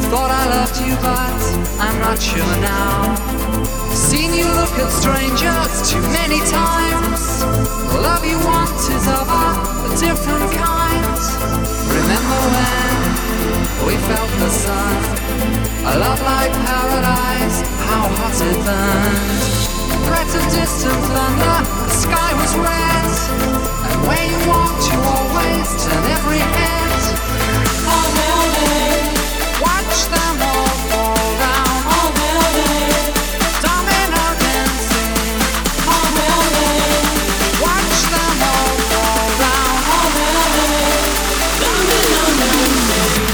Thought I loved you, but I'm not sure now. Seen you look at strangers too many times. The love you want is of a different kind. Remember when we felt the sun? A love like paradise, how hot it burned. Threat of distant thunder, the sky was red. And where you walked, you always turn every head. Oh, will they watch them all fall down? Oh, will they domino dancing? Oh, will they watch them all fall down? Oh, will they domino dancing?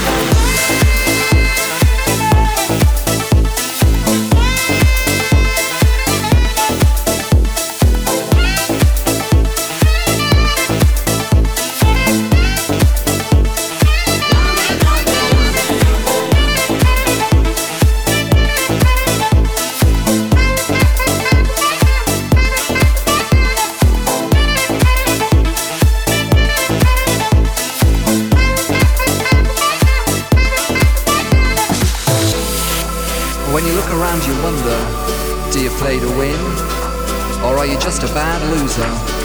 When you look around you wonder, do you play to win? Or are you just a bad loser?